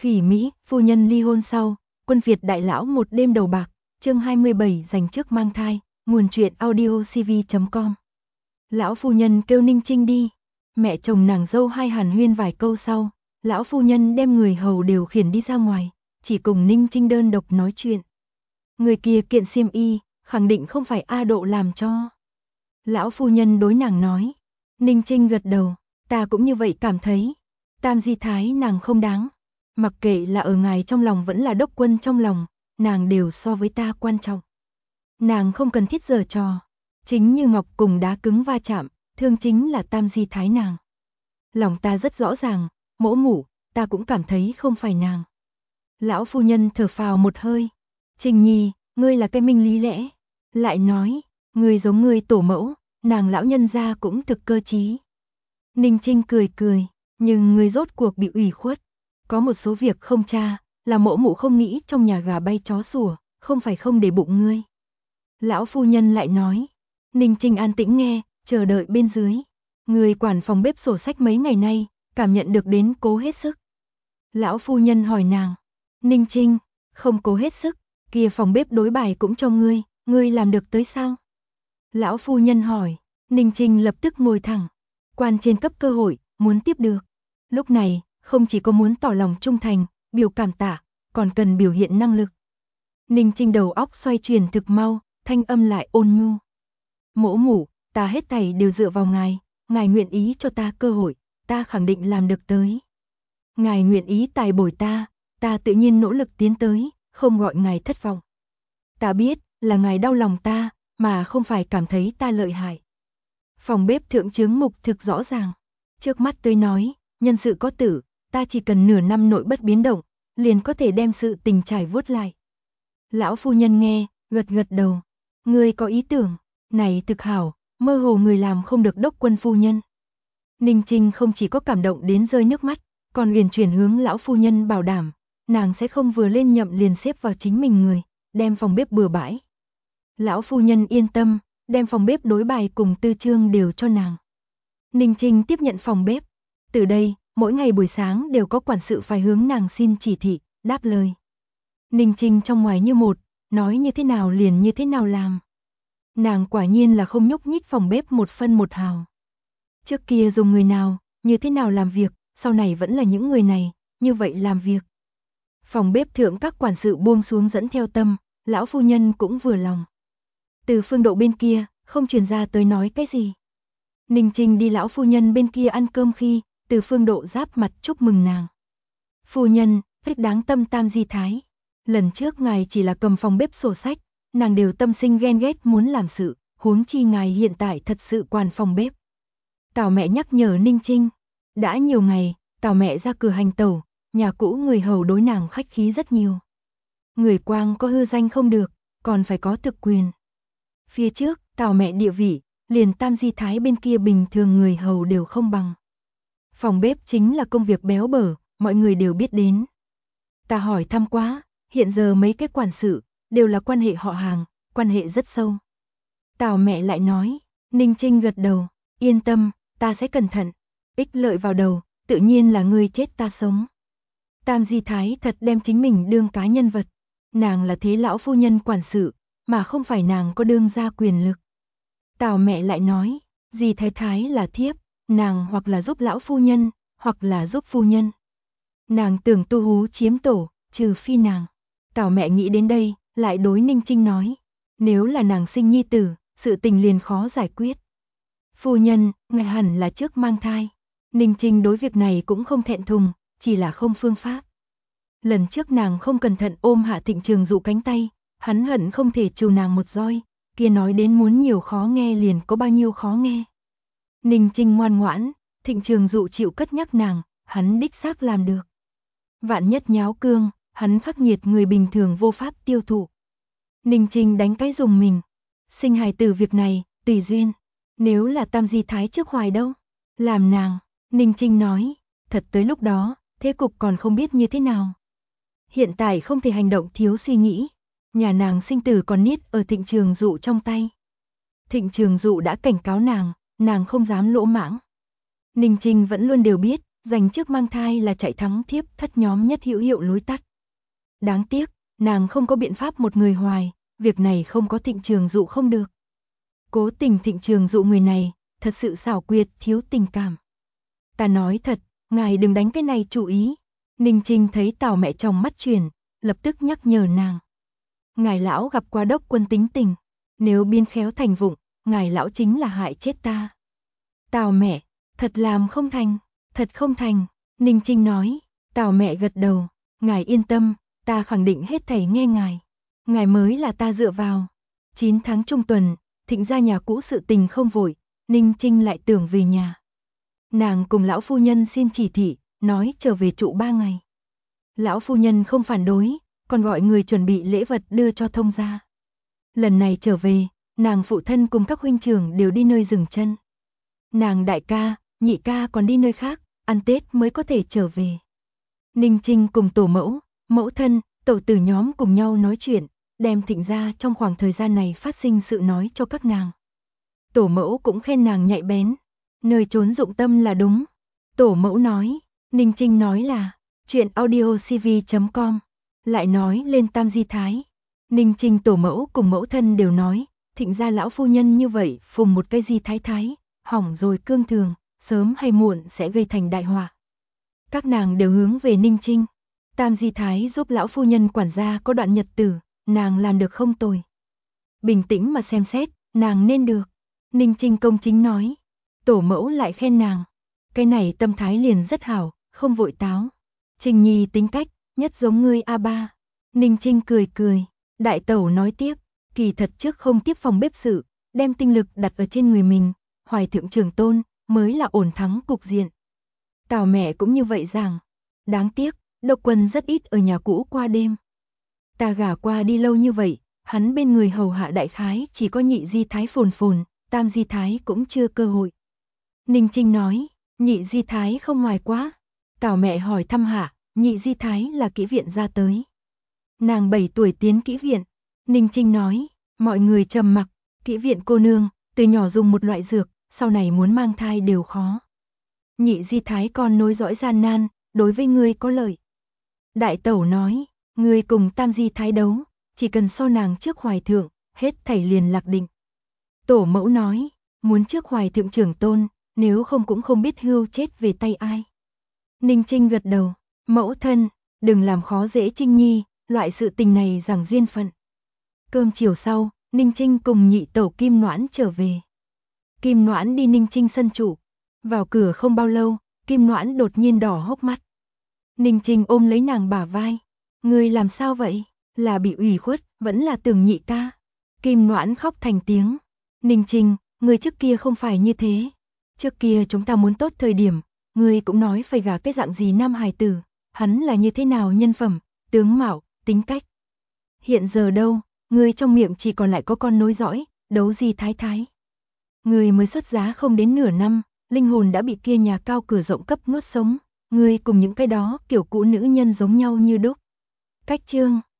Khỉ Mỹ, phu nhân ly hôn sau, quân Việt đại lão một đêm đầu bạc, chương 27 dành trước mang thai, nguồn truyện audiocv.com. Lão phu nhân kêu Ninh Trinh đi, mẹ chồng nàng dâu hai hàn huyên vài câu sau, lão phu nhân đem người hầu điều khiển đi ra ngoài, chỉ cùng Ninh Trinh đơn độc nói chuyện. Người kia kiện xiêm y, khẳng định không phải A Độ làm cho. Lão phu nhân đối nàng nói. Ninh Trinh gật đầu, ta cũng như vậy cảm thấy. Tam di thái nàng không đáng. Mặc kệ là ở ngài trong lòng vẫn là đốc quân trong lòng, nàng đều so với ta quan trọng. Nàng không cần thiết giở trò. Chính như ngọc cùng đá cứng va chạm, thương chính là tam di thái nàng. Lòng ta rất rõ ràng, mỗ mụ, ta cũng cảm thấy không phải nàng. Lão phu nhân thở phào một hơi. Trình Nhi, ngươi là cái minh lý lẽ. Lại nói, ngươi giống ngươi tổ mẫu, nàng lão nhân gia cũng thực cơ trí. Ninh Trinh cười cười, nhưng ngươi rốt cuộc bị ủy khuất. Có một số việc không tra, là mỗ mụ không nghĩ trong nhà gà bay chó sủa, không phải không để bụng ngươi. Lão phu nhân lại nói. Ninh Trinh an tĩnh nghe, chờ đợi bên dưới. Người quản phòng bếp sổ sách mấy ngày nay, cảm nhận được đến cố hết sức. Lão phu nhân hỏi nàng. Ninh Trinh, không cố hết sức, kia phòng bếp đối bài cũng cho ngươi làm được tới sao? Lão phu nhân hỏi. Ninh Trinh lập tức ngồi thẳng. Quan trên cấp cơ hội, muốn tiếp được. Lúc này, không chỉ có muốn tỏ lòng trung thành, biểu cảm tạ, còn cần biểu hiện năng lực. Ninh Trinh đầu óc xoay chuyển thực mau, thanh âm lại ôn nhu. Mỗ mụ, ta hết thảy đều dựa vào ngài, ngài nguyện ý cho ta cơ hội, ta khẳng định làm được tới. Ngài nguyện ý tài bồi ta tự nhiên nỗ lực tiến tới, không gọi ngài thất vọng. Ta biết, là ngài đau lòng ta, mà không phải cảm thấy ta lợi hại. Phòng bếp thượng chướng mục thực rõ ràng. Trước mắt tôi nói, nhân sự có tử, ta chỉ cần nửa năm nội bất biến động, liền có thể đem sự tình trải vuốt lại. Lão phu nhân nghe, gật gật đầu. Ngươi có ý tưởng, này thực hảo, mơ hồ người làm không được đốc quân phu nhân. Ninh Trinh không chỉ có cảm động đến rơi nước mắt, còn liền chuyển hướng lão phu nhân bảo đảm, nàng sẽ không vừa lên nhậm liền xếp vào chính mình người, đem phòng bếp bừa bãi. Lão phu nhân yên tâm, đem phòng bếp đối bài cùng tư chương đều cho nàng. Ninh Trinh tiếp nhận phòng bếp. Từ đây, mỗi ngày buổi sáng đều có quản sự phải hướng nàng xin chỉ thị, đáp lời. Ninh Trinh trong ngoài như một, nói như thế nào liền như thế nào làm. Nàng quả nhiên là không nhúc nhích phòng bếp một phân một hào. Trước kia dùng người nào, như thế nào làm việc, sau này vẫn là những người này, như vậy làm việc. Phòng bếp thượng các quản sự buông xuống dẫn theo tâm, lão phu nhân cũng vừa lòng. Từ Phương Độ bên kia, không truyền ra tới nói cái gì. Ninh Trinh đi lão phu nhân bên kia ăn cơm khi, Từ Phương Độ giáp mặt chúc mừng nàng. Phu nhân, thích đáng tâm tam di thái. Lần trước ngài chỉ là cầm phòng bếp sổ sách, nàng đều tâm sinh ghen ghét muốn làm sự, huống chi ngài hiện tại thật sự quản phòng bếp. Tào mẹ nhắc nhở Ninh Trinh. Đã nhiều ngày, Tào mẹ ra cửa hành tẩu, nhà cũ người hầu đối nàng khách khí rất nhiều. Người quang có hư danh không được, còn phải có thực quyền. Phía trước, Tào mẹ địa vị, liền tam di thái bên kia bình thường người hầu đều không bằng. Phòng bếp chính là công việc béo bở, mọi người đều biết đến. Ta hỏi thăm quá, hiện giờ mấy cái quản sự, đều là quan hệ họ hàng, quan hệ rất sâu. Tào mẹ lại nói. Ninh Trinh gật đầu, yên tâm, ta sẽ cẩn thận. Ích lợi vào đầu, tự nhiên là ngươi chết ta sống. Tam di thái thật đem chính mình đương cá nhân vật. Nàng là thế lão phu nhân quản sự, mà không phải nàng có đương gia quyền lực. Tào mẹ lại nói, di thái thái là thiếp, nàng hoặc là giúp lão phu nhân, hoặc là giúp phu nhân. Nàng tưởng tu hú chiếm tổ, trừ phi nàng. Tào mẹ nghĩ đến đây, lại đối Ninh Trinh nói, nếu là nàng sinh nhi tử, sự tình liền khó giải quyết. Phu nhân, ngài hẳn là trước mang thai. Ninh Trinh đối việc này cũng không thẹn thùng, chỉ là không phương pháp. Lần trước nàng không cẩn thận ôm Hạ Thịnh Trường Dụ cánh tay, hắn hận không thể trừ nàng một roi, kia nói đến muốn nhiều khó nghe liền có bao nhiêu khó nghe. Ninh Trinh ngoan ngoãn, Thịnh Trường Dụ chịu cất nhắc nàng, hắn đích xác làm được. Vạn nhất nháo cương, hắn khắc nghiệt người bình thường vô pháp tiêu thụ. Ninh Trinh đánh cái dùng mình. Sinh hài tử việc này, tùy duyên. Nếu là tam di thái trước hoài đâu? Làm nàng, Ninh Trinh nói, thật tới lúc đó, thế cục còn không biết như thế nào. Hiện tại không thể hành động thiếu suy nghĩ. Nhà nàng sinh tử còn niết ở Thịnh Trường Dụ trong tay. Thịnh Trường Dụ đã cảnh cáo nàng không dám lỗ mãng. Ninh Trinh vẫn luôn đều biết, Dành trước mang thai là chạy thắng thiếp thất nhóm nhất hữu hiệu lối tắt. Đáng tiếc, nàng không có biện pháp một người hoài, việc này không có Thịnh Trường Dụ không được. Cố tình Thịnh Trường Dụ người này, thật sự xảo quyệt, thiếu tình cảm. Ta nói thật, ngài đừng đánh cái này chủ ý. Ninh Trinh thấy Tào mẹ chồng mắt chuyển, lập tức nhắc nhở nàng. Ngài lão gặp qua đốc quân tính tình, nếu biên khéo thành vụng, ngài lão chính là hại chết ta. Tào mẹ, thật làm không thành, thật không thành, Ninh Trinh nói. Tào mẹ gật đầu, ngài yên tâm, ta khẳng định hết thảy nghe ngài. Ngài mới là ta dựa vào. 9 tháng trung tuần, Thịnh gia nhà cũ sự tình không vội, Ninh Trinh lại tưởng về nhà. Nàng cùng lão phu nhân xin chỉ thị, nói trở về trụ 3 ngày. Lão phu nhân không phản đối, còn gọi người chuẩn bị lễ vật đưa cho thông gia. Lần này trở về, nàng phụ thân cùng các huynh trưởng đều đi nơi dừng chân. Nàng đại ca, nhị ca còn đi nơi khác, ăn Tết mới có thể trở về. Ninh Trinh cùng tổ mẫu, mẫu thân, tẩu tử nhóm cùng nhau nói chuyện, đem Thịnh gia trong khoảng thời gian này phát sinh sự nói cho các nàng. Tổ mẫu cũng khen nàng nhạy bén, nơi trốn dụng tâm là đúng. Tổ mẫu nói, Ninh Trinh nói là, chuyện audiocv.com, lại nói lên Tam Di Thái. Ninh Trinh tổ mẫu cùng mẫu thân đều nói, Thịnh gia lão phu nhân như vậy phùng một cái Di Thái Thái, hỏng rồi cương thường, sớm hay muộn sẽ gây thành đại họa. Các nàng đều hướng về Ninh Trinh. Tam Di Thái giúp lão phu nhân quản gia có đoạn nhật tử, nàng làm được không tồi. Bình tĩnh mà xem xét, nàng nên được. Ninh Trinh công chính nói. Tổ mẫu lại khen nàng. Cái này tâm thái liền rất hảo, không vội táo. Trinh Nhi tính cách, nhất giống ngươi A3. Ninh Trinh cười cười. Đại tẩu nói tiếp, kỳ thật trước không tiếp phòng bếp sự, đem tinh lực đặt ở trên người mình, hoài thượng trưởng tôn, mới là ổn thắng cục diện. Tào mẹ cũng như vậy rằng, đáng tiếc, Độc Quân rất ít ở nhà cũ qua đêm. Ta gả qua đi lâu như vậy, hắn bên người hầu hạ đại khái chỉ có nhị Di Thái phồn phồn, Tam Di Thái cũng chưa cơ hội. Ninh Trinh nói, nhị Di Thái không ngoài quá. Tào mẹ hỏi thăm hạ, nhị Di Thái là kỹ viện ra tới. Nàng 7 tuổi tiến kỹ viện. Ninh Trinh nói, mọi người trầm mặc, kỹ viện cô nương, từ nhỏ dùng một loại dược, sau này muốn mang thai đều khó. Nhị Di Thái con nối dõi gian nan, đối với ngươi có lợi. Đại tẩu nói, ngươi cùng Tam Di Thái đấu, chỉ cần so nàng trước hoài thượng, hết thảy liền lạc định. Tổ mẫu nói, muốn trước hoài thượng trưởng tôn, nếu không cũng không biết hưu chết về tay ai. Ninh Trinh gật đầu, mẫu thân, đừng làm khó dễ Trinh Nhi, loại sự tình này giảng duyên phận. Cơm chiều sau, Ninh Trinh cùng nhị tẩu Kim Noãn trở về. Kim Noãn đi Ninh Trinh sân trụ, vào cửa không bao lâu, Kim Noãn đột nhiên đỏ hốc mắt. Ninh Trinh ôm lấy nàng bả vai, ngươi làm sao vậy, là bị ủy khuất, vẫn là tưởng nhị ca. Kim Noãn khóc thành tiếng. Ninh Trinh, ngươi trước kia không phải như thế. Trước kia chúng ta muốn tốt thời điểm, ngươi cũng nói phải gả cái dạng gì nam hài tử, hắn là như thế nào nhân phẩm, tướng mạo, tính cách. Hiện giờ đâu, ngươi trong miệng chỉ còn lại có con nối dõi, đấu Di Thái Thái. Ngươi mới xuất giá không đến nửa năm, linh hồn đã bị kia nhà cao cửa rộng cấp nuốt sống, ngươi cùng những cái đó kiểu cũ nữ nhân giống nhau như đúc. Cách chương